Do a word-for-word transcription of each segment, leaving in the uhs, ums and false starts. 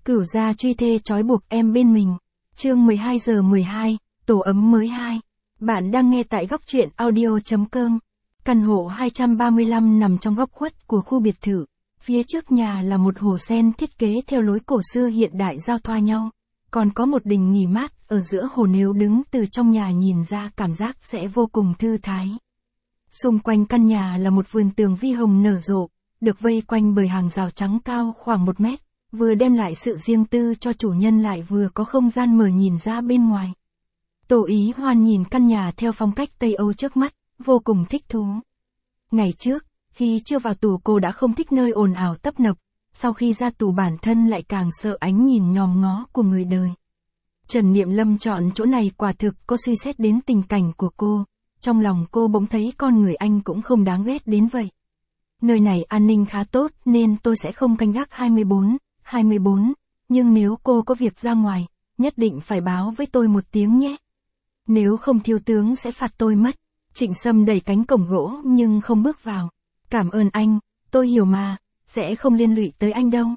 Cửu gia truy thê trói buộc em bên mình. Chương mười hai giờ mười hai, tổ ấm mới hai. Bạn đang nghe tại góc truyện audio.com. Căn hộ hai trăm ba mươi lăm nằm trong góc khuất của khu biệt thự. Phía trước nhà là một hồ sen thiết kế theo lối cổ xưa hiện đại giao thoa nhau. Còn có một đình nghỉ mát ở giữa hồ, nếu đứng từ trong nhà nhìn ra cảm giác sẽ vô cùng thư thái. Xung quanh căn nhà là một vườn tường vi hồng nở rộ, được vây quanh bởi hàng rào trắng cao khoảng một mét, vừa đem lại sự riêng tư cho chủ nhân lại vừa có không gian mở nhìn ra bên ngoài. Tô Ý Hoan nhìn căn nhà theo phong cách Tây Âu trước mắt, vô cùng thích thú. Ngày trước, khi chưa vào tù cô đã không thích nơi ồn ào tấp nập, sau khi ra tù bản thân lại càng sợ ánh nhìn nhòm ngó của người đời. Trần Niệm Lâm chọn chỗ này quả thực có suy xét đến tình cảnh của cô, trong lòng cô bỗng thấy con người anh cũng không đáng ghét đến vậy. Nơi này an ninh khá tốt nên tôi sẽ không canh gác hai mươi bốn, hai mươi bốn, nhưng nếu cô có việc ra ngoài, nhất định phải báo với tôi một tiếng nhé. Nếu không thiếu tướng sẽ phạt tôi mất. Trịnh Sâm đẩy cánh cổng gỗ nhưng không bước vào. Cảm ơn anh, tôi hiểu mà, sẽ không liên lụy tới anh đâu.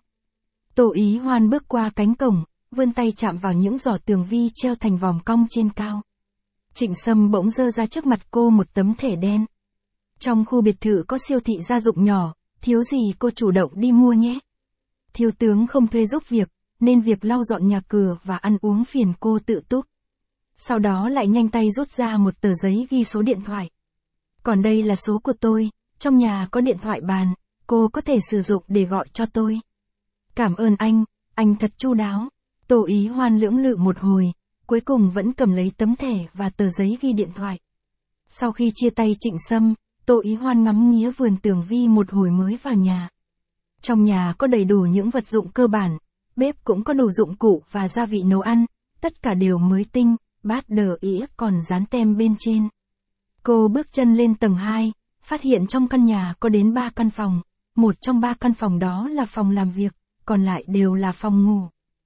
Tô Ý Hoan bước qua cánh cổng, vươn tay chạm vào những giỏ tường vi treo thành vòng cong trên cao. Trịnh Sâm bỗng giơ ra trước mặt cô một tấm thẻ đen. Trong khu biệt thự có siêu thị gia dụng nhỏ, thiếu gì cô chủ động đi mua nhé. Thiếu tướng không thuê giúp việc, nên việc lau dọn nhà cửa và ăn uống phiền cô tự túc. Sau đó lại nhanh tay rút ra một tờ giấy ghi số điện thoại. Còn đây là số của tôi, trong nhà có điện thoại bàn, cô có thể sử dụng để gọi cho tôi. Cảm ơn anh, anh thật chu đáo. Tô Ý Hoan lưỡng lự một hồi, cuối cùng vẫn cầm lấy tấm thẻ và tờ giấy ghi điện thoại. Sau khi chia tay Trịnh Sâm, Tô Ý Hoan ngắm nghía vườn tường vi một hồi mới vào nhà. Trong nhà có đầy đủ những vật dụng cơ bản, bếp cũng có đủ dụng cụ và gia vị nấu ăn, tất cả đều mới tinh, bát đờ ĩa còn dán tem bên trên. Cô bước chân lên tầng hai, phát hiện trong căn nhà có đến ba căn phòng, một trong ba căn phòng đó là phòng làm việc, còn lại đều là phòng ngủ.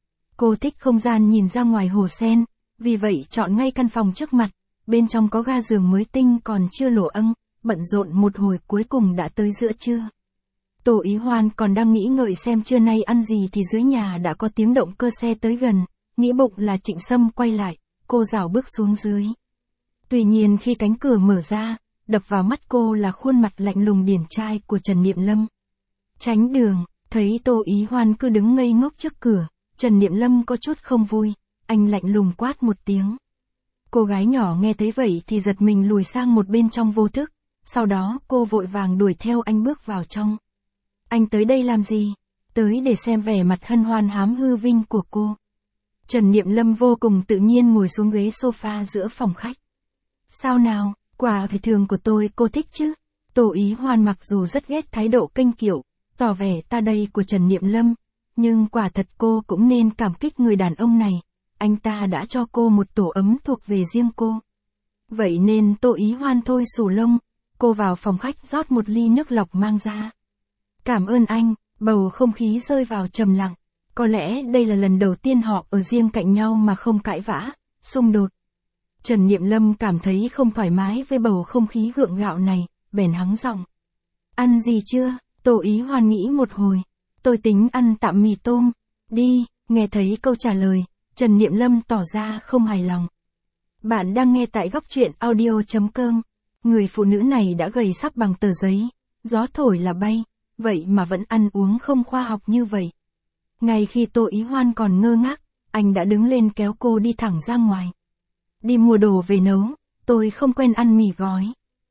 Cô thích không gian nhìn ra ngoài hồ sen, vì vậy chọn ngay căn phòng trước mặt, bên trong có ga giường mới tinh còn chưa lổ âng, bận rộn một hồi cuối cùng đã tới giữa trưa. Tô Ý Hoan còn đang nghĩ ngợi xem trưa nay ăn gì thì dưới nhà đã có tiếng động cơ xe tới gần, nghĩ bụng là Trịnh Sâm quay lại, cô rảo bước xuống dưới. Tuy nhiên khi cánh cửa mở ra, đập vào mắt cô là khuôn mặt lạnh lùng điển trai của Trần Niệm Lâm. Tránh đường, thấy Tô Ý Hoan cứ đứng ngây ngốc trước cửa, Trần Niệm Lâm có chút không vui, anh lạnh lùng quát một tiếng. Cô gái nhỏ nghe thấy vậy thì giật mình lùi sang một bên trong vô thức, sau đó cô vội vàng đuổi theo anh bước vào trong. Anh tới đây làm gì? Tới để xem vẻ mặt hân hoan hám hư vinh của cô. Trần Niệm Lâm vô cùng tự nhiên ngồi xuống ghế sofa giữa phòng khách. Sao nào, quả phải thường của tôi cô thích chứ? Tô Ý Hoan mặc dù rất ghét thái độ kênh kiệu, tỏ vẻ ta đây của Trần Niệm Lâm, nhưng quả thật cô cũng nên cảm kích người đàn ông này, anh ta đã cho cô một tổ ấm thuộc về riêng cô. Vậy nên Tô Ý Hoan thôi xù lông, cô vào phòng khách rót một ly nước lọc mang ra. Cảm ơn anh, bầu không khí rơi vào trầm lặng, có lẽ đây là lần đầu tiên họ ở riêng cạnh nhau mà không cãi vã, xung đột. Trần Niệm Lâm cảm thấy không thoải mái với bầu không khí gượng gạo này, bèn hắng giọng. Ăn gì chưa? Tô Ý Hoan nghĩ một hồi. Tôi tính ăn tạm mì tôm. Đi, nghe thấy câu trả lời, Trần Niệm Lâm tỏ ra không hài lòng. Bạn đang nghe tại góc truyện audio.com. Người phụ nữ này đã gầy sắp bằng tờ giấy, gió thổi là bay, vậy mà vẫn ăn uống không khoa học như vậy. Ngay khi Tô Ý Hoan còn ngơ ngác, anh đã đứng lên kéo cô đi thẳng ra ngoài. Đi mua đồ về nấu, tôi không quen ăn mì gói.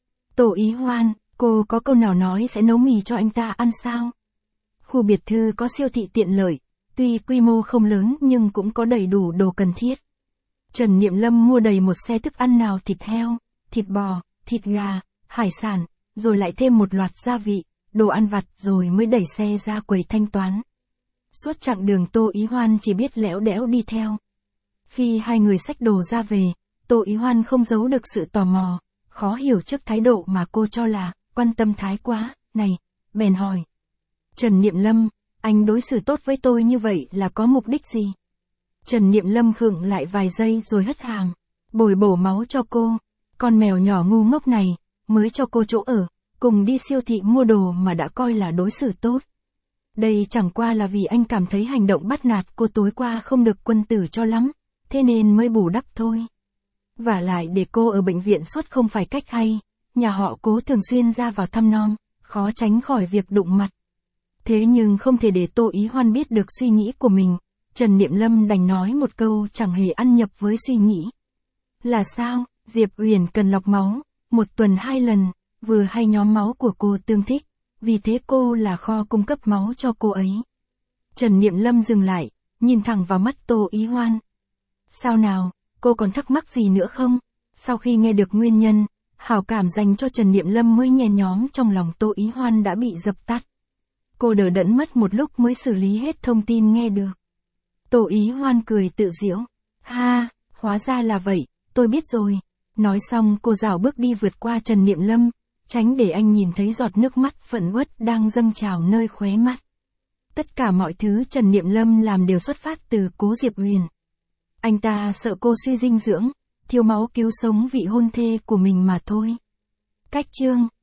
Tô Ý Hoan, cô có câu nào nói sẽ nấu mì cho anh ta ăn sao? Khu biệt thự có siêu thị tiện lợi, tuy quy mô không lớn nhưng cũng có đầy đủ đồ cần thiết. Trần Niệm Lâm mua đầy một xe thức ăn nào thịt heo, thịt bò, thịt gà, hải sản, rồi lại thêm một loạt gia vị, đồ ăn vặt rồi mới đẩy xe ra quầy thanh toán. Suốt chặng đường Tô Ý Hoan chỉ biết lẽo đẽo đi theo. Khi hai người xách đồ ra về, Tô Ý Hoan không giấu được sự tò mò, khó hiểu trước thái độ mà cô cho là quan tâm thái quá, này, bèn hỏi. Trần Niệm Lâm, anh đối xử tốt với tôi như vậy là có mục đích gì? Trần Niệm Lâm khựng lại vài giây rồi hất hàm, bồi bổ máu cho cô, con mèo nhỏ ngu ngốc này, mới cho cô chỗ ở, cùng đi siêu thị mua đồ mà đã coi là đối xử tốt. Đây chẳng qua là vì anh cảm thấy hành động bắt nạt cô tối qua không được quân tử cho lắm, thế nên mới bù đắp thôi. Vả lại để cô ở bệnh viện suốt không phải cách hay, nhà họ Cố thường xuyên ra vào thăm nom, khó tránh khỏi việc đụng mặt. Thế nhưng không thể để Tô Ý Hoan biết được suy nghĩ của mình, Trần Niệm Lâm đành nói một câu chẳng hề ăn nhập với suy nghĩ. Là sao, Diệp Uyển cần lọc máu, một tuần hai lần, vừa hay nhóm máu của cô tương thích, vì thế cô là kho cung cấp máu cho cô ấy. Trần Niệm Lâm dừng lại, nhìn thẳng vào mắt Tô Ý Hoan. Sao nào, cô còn thắc mắc gì nữa không? Sau khi nghe được nguyên nhân, hảo cảm dành cho Trần Niệm Lâm mới nhen nhóm trong lòng Tô Ý Hoan đã bị dập tắt. Cô đờ đẫn mất một lúc mới xử lý hết thông tin nghe được. Tô Ý Hoan cười tự giễu. Ha, hóa ra là vậy, tôi biết rồi. Nói xong cô rảo bước đi vượt qua Trần Niệm Lâm, tránh để anh nhìn thấy giọt nước mắt phẫn uất đang dâng trào nơi khóe mắt. Tất cả mọi thứ Trần Niệm Lâm làm đều xuất phát từ Cố Diệp Uyển. Anh ta sợ cô suy dinh dưỡng, thiếu máu cứu sống vị hôn thê của mình mà thôi. Cách chương